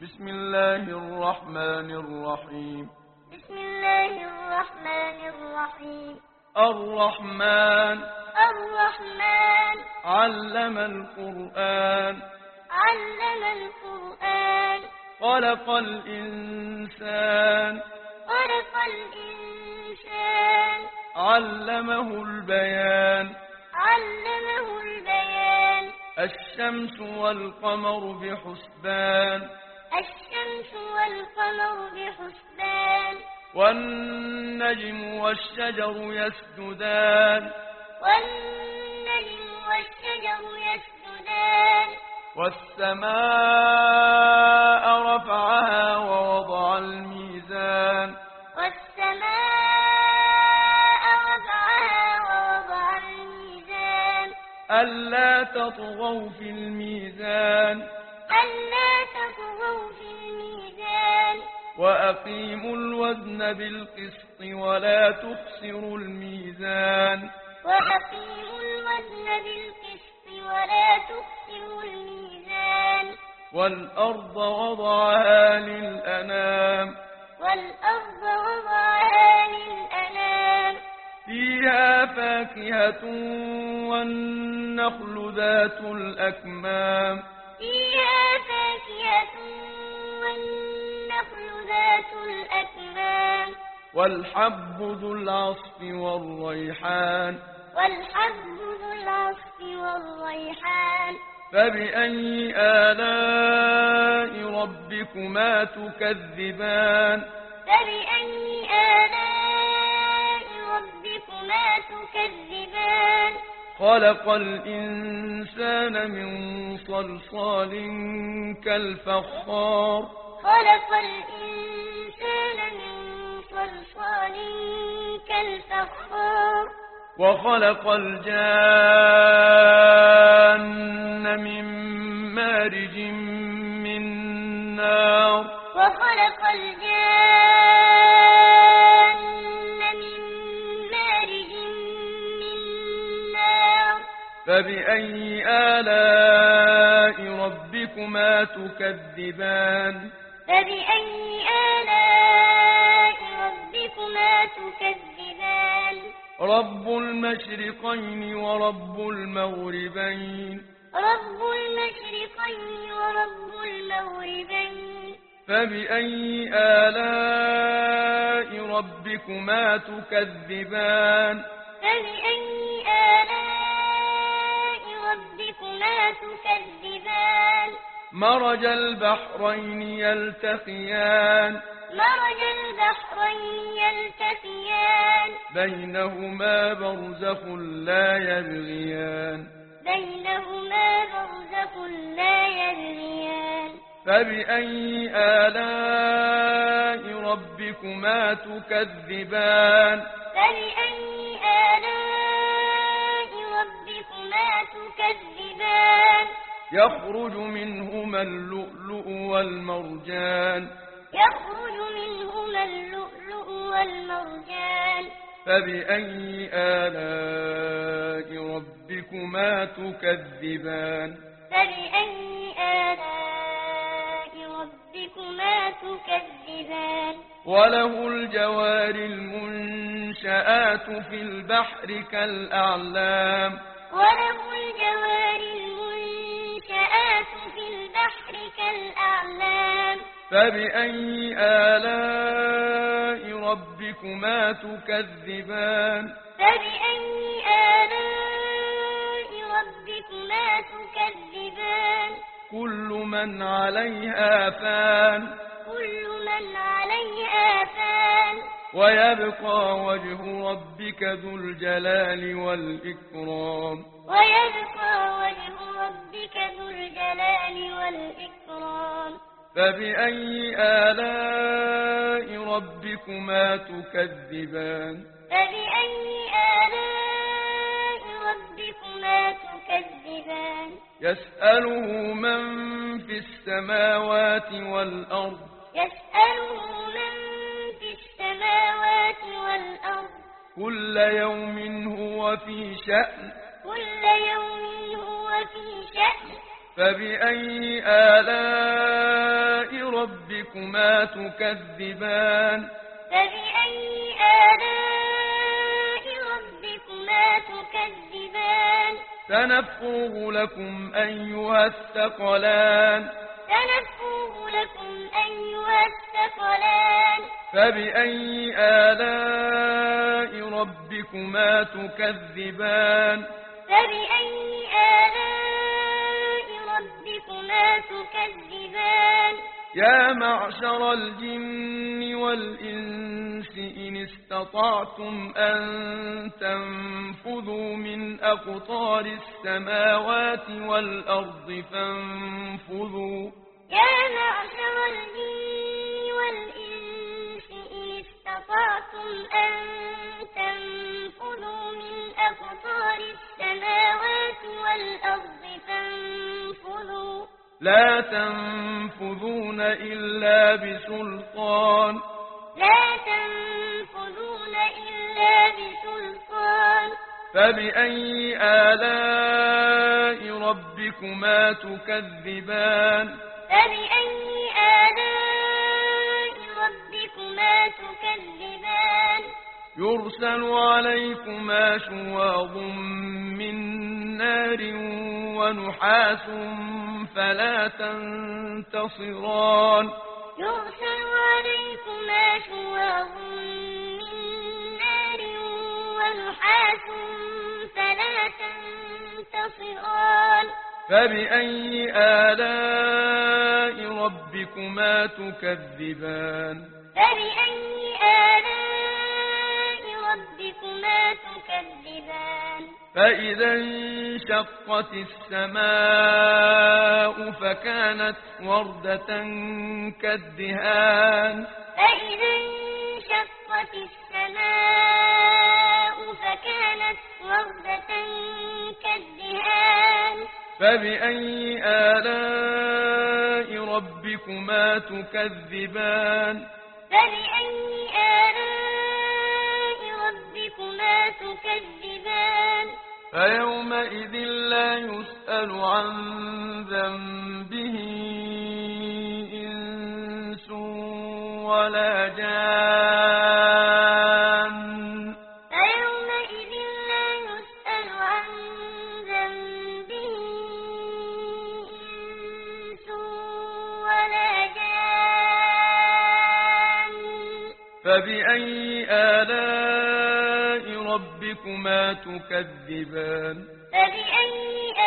بسم الله الرحمن الرحيم. بسم الله الرحمن الرحيم. الرحمن الرحمن علم القرآن علم القرآن خلق الإنسان خلق الإنسان علمه البيان علمه البيان الشمس والقمر بحسبان الشمس والقمر بحسبان والنجم والشجر يسجدان والنجم والشجر يسجدان والسماء رفعها ووضع الميزان والسماء رفعها ووضع الميزان ألا تطغوا في الميزان ألا تطغوا في الميزان وأقيموا الوزن بالقسط ولا تخسروا الميزان وأقيموا الوزن بالقسط ولا تخسروا الميزان والأرض وضعها للأنام والأرض وضعها للأنام فيها فاكهة والنخل ذات الأكمام فيها فاكهة والنخل ذات الأكمام والحب ذو العصف والريحان والحب ذو العصف والريحان فبأي آلاء ربكما تكذبان فبأي آلاء ربكما تكذبان خلق الإنسان من صلصال كالفخار خلق الإنسان من صلصال كالفخار وخلق الجان من مارج من نار وخلق الجان من مارج من نار فبأي آلاء ربكما تكذبان فبأي آلاء ربكما تكذبان رب المشرقين ورب المغربين رب المشرقين ورب المغربين فبأي آلاء ربكما تكذبان فبأي آلاء ربكما تكذبان مرج البحرين يلتقيان مرج البحرين يلتقيان بينهما برزخ لا يبغيان بينهما برزخ لا يبغيان فبأي آلاء ربكما تكذبان فبأي آلاء ربكما تكذبان يخرج منهما اللؤلؤ والمرجان يخرج منهما اللؤلؤ والمرجان فبأي آلاء ربكما تكذبان فبأي آلاء ربكما تكذبان وله الجوار المنشآت في البحر كالأعلام وله الجوار المنشآت في البحر كالأعلام فبأي آلاء ربكما تكذبان فبأي آلاء ربكما تكذبان كل من عليها فان كل من عليها فان ويبقى وجه ربك ذو الجلال والإكرام ويبقى وجه ربك ذو الجلال والإكرام فبأي آلاء ربكما تكذبان فبأي آلاء ربكما تكذبان يسأله من في السماوات والأرض يسأله من في السماوات والأرض كل يوم هو في شأن كل يوم هو في شأن فبأي آلاء ربكما تكذبان فبأي آلاء ربكما تكذبان سنفرغ لكم أيها الثقلان سنفرغ لكم أيها الثقلان فبأي آلاء ربكما تكذبان فبأي آلاء ربكما تكذبان يا معشر الجن والإنس إن استطعتم أن تنفذوا من أقطار السماوات والأرض فانفذوا يا معشر الجن والإنس إن استطعتم أن تنفذوا من أقطار السماوات والأرض فانفذوا لا تنفذون إلا بسلطان لا تنفذون إلا بسلطان فبأي آلاء ربكما تكذبان فبأي آلاء ربكما تكذبان يرسل عليكما شواظ من نار ونحاس فلا تنتصران يرسل عليكما شواظ من نار ونحاس فلا تنتصران فبأي آلاء ربكما تكذبان فبأي آلاء ربكما تكذبان فإذا انشقت السماء فكانت وردة كالدهان فإذا انشقت السماء فكانت وردة كالدهان فبأي آلاء ربكما تكذبان فبأي آلاء ربكما تكذبان فيومئذ لا يسأل عن ذنبه إنس ولا جان فيومئذ لا يسأل عن ذنبه إنس ولا جان فبأي آلاء ربكما تكذبان فبأي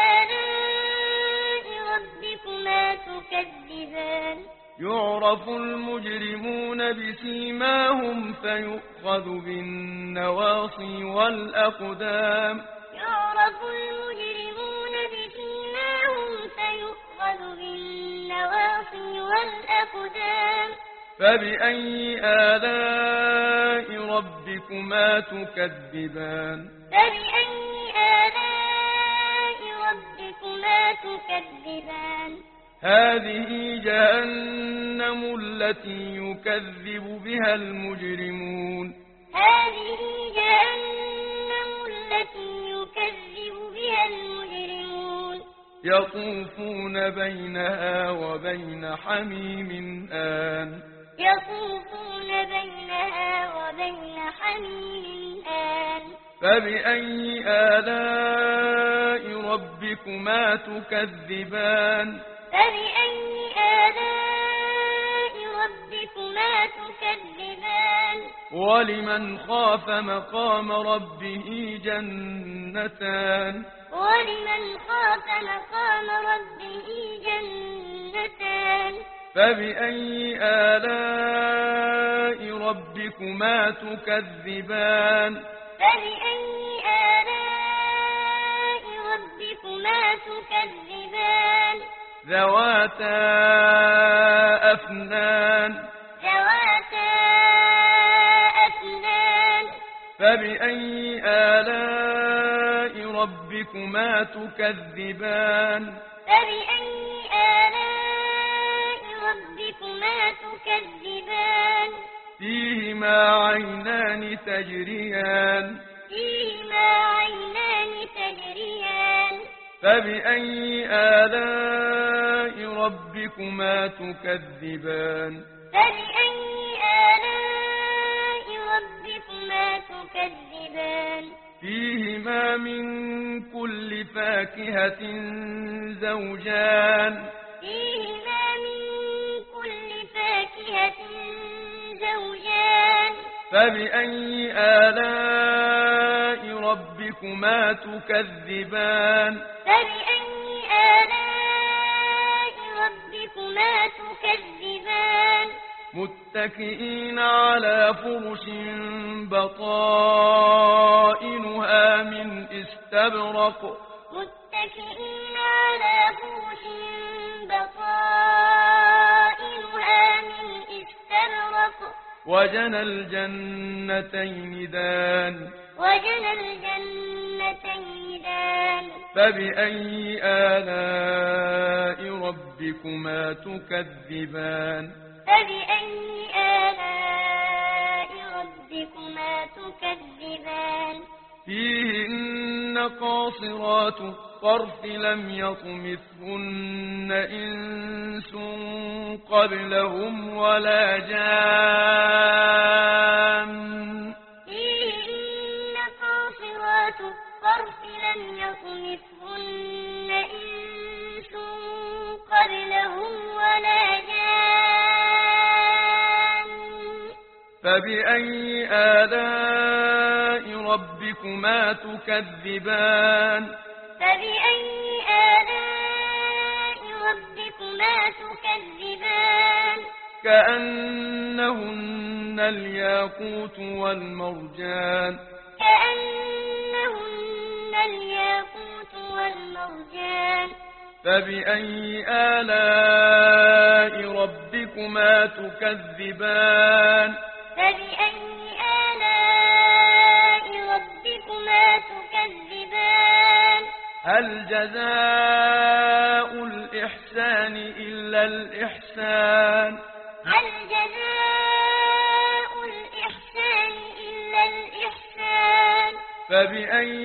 آلاء ربكما تكذبان يعرف المجرمون بسيماهم فيؤخذ بالنواصي والأقدام يعرف المجرمون بسيماهم فيؤخذ بالنواصي والأقدام فبأي آلاء ربكما تكذبان فبأي آلاء ربكما تكذبان هذه جهنم التي يكذب بها المجرمون هذه جهنم التي يكذب بها المجرمون يطوفون بينها وبين حميم آن يطوفون بينها وبين حميم آن فبأي آلاء ربكما تكذبان فبأي آلاء ربكما تكذبان ولمن خاف مقام ربه جنتان ولمن خاف مقام ربه جنتان فبأي آلاء ربكما تكذبان فبأي آلاء ربكما تكذبان ذواتا أفنان ذواتا أفنان فبأي آلاء ربكما تكذبان فبأي آلاء ربكما تكذبان فيهما عينان تجريان فيهما عينان تجريان فبأي آلاء ربكما تكذبان فبأي آلاء ربكما تكذبان فيهما من كل فاكهة زوجان فيهما من كل فاكهة زوجان فبأي آلاء ربكما تكذبان فبأي آلاء ربكما تكذبان متكئين على فرش بطائنها من استبرق متكئين على فرش بطائنها من استبرق وجنى الجنتين دان وجنى الجنتين دان فبأي آلاء ربكما تكذبان فبأي آلاء ربكما تكذبان فيهن قاصرات الطرف لم يطمثهن إنس قبلهم ولا جان فيهن قاصرات الطرف لم يطمثهن إنس قبلهم ولا جان فبأي آلاء ربكما تكذبان فبأي آلاء ربكما تكذبان كأنهن الياقوت والمرجان كأنهن الياقوت والمرجان فبأي آلاء ربكما تكذبان فبأي آلاء ربكما تكذبان هل جزاء الإحسان إلا الإحسان هل جزاء الإحسان إلا الإحسان فبأي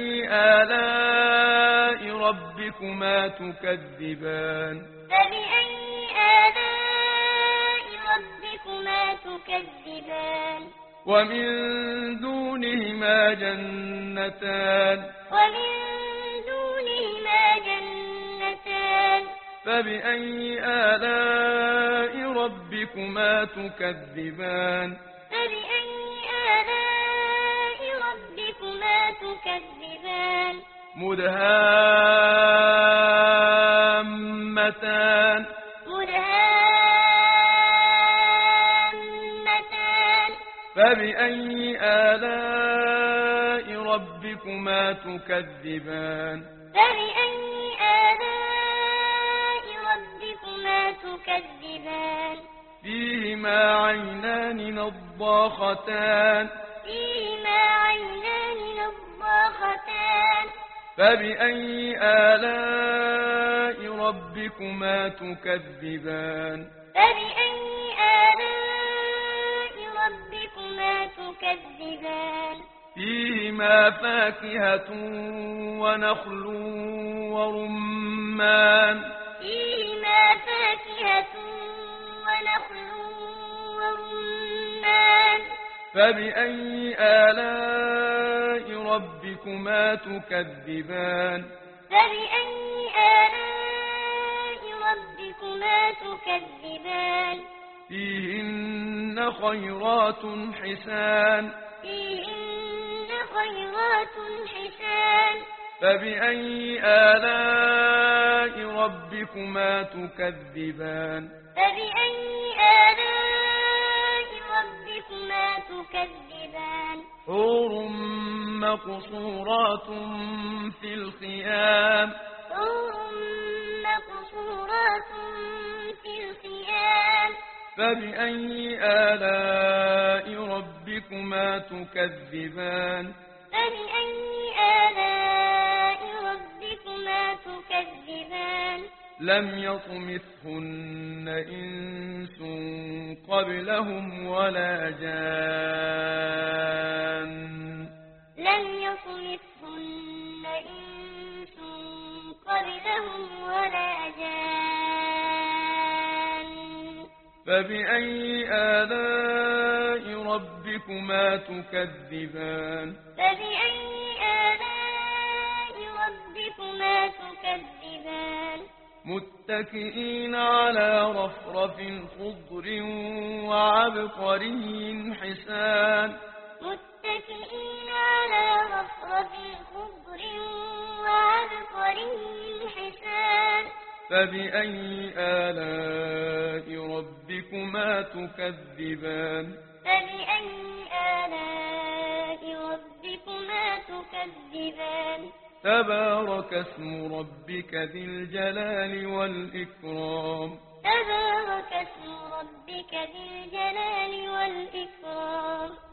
آلاء ربكما تكذبان فبأي آلاء ربكما تكذبان ومن دونهما جنتان ومن دونهما جنتان فبأي آلاء ربكما تكذبان فبأي آلاء ربكما تكذبان مدهامتان مدهامتان فبأي آلاء ربكما تكذبان فبأي آلاء ربكما تكذبان فيهما عينان نضاختان فيهما عينان نضاختان فبأي آلاء ربكما تكذبان فبأي آلاء ربكما تكذبان فيهما فاكهة ونخل ورمان فيهما فاكهة ونخل ورمان فبأي آلاء ربكما تكذبان فبأي آلاء ربكما تكذبان فيهن خيرات حسان فيهن خيرات حسان فبأي آلاء ربكما تكذبان فبأي آلاء ربكما تكذبان حور مقصورات في الخيام حور مقصورات في الخيام فبأي آلاء ربكما تكذبان فبأي آلاء ربكما تكذبان لم يطمثهن إنس قبلهم ولا جان لم يطمثهن إنس قبلهم ولا جان فبأي آلاء ربكما تكذبان فبأي آلاء ربكما تكذبان متكئين على رفرف خضر وعبقري حسان متكئين على رفرف خضر وعبقري حسان فبأي آلاء ربكما تكذبان فبأي آلاء ربكما تكذبان تبارك اسم ربك ذي الجلال والإكرام تبارك اسم ربك ذي الجلال والإكرام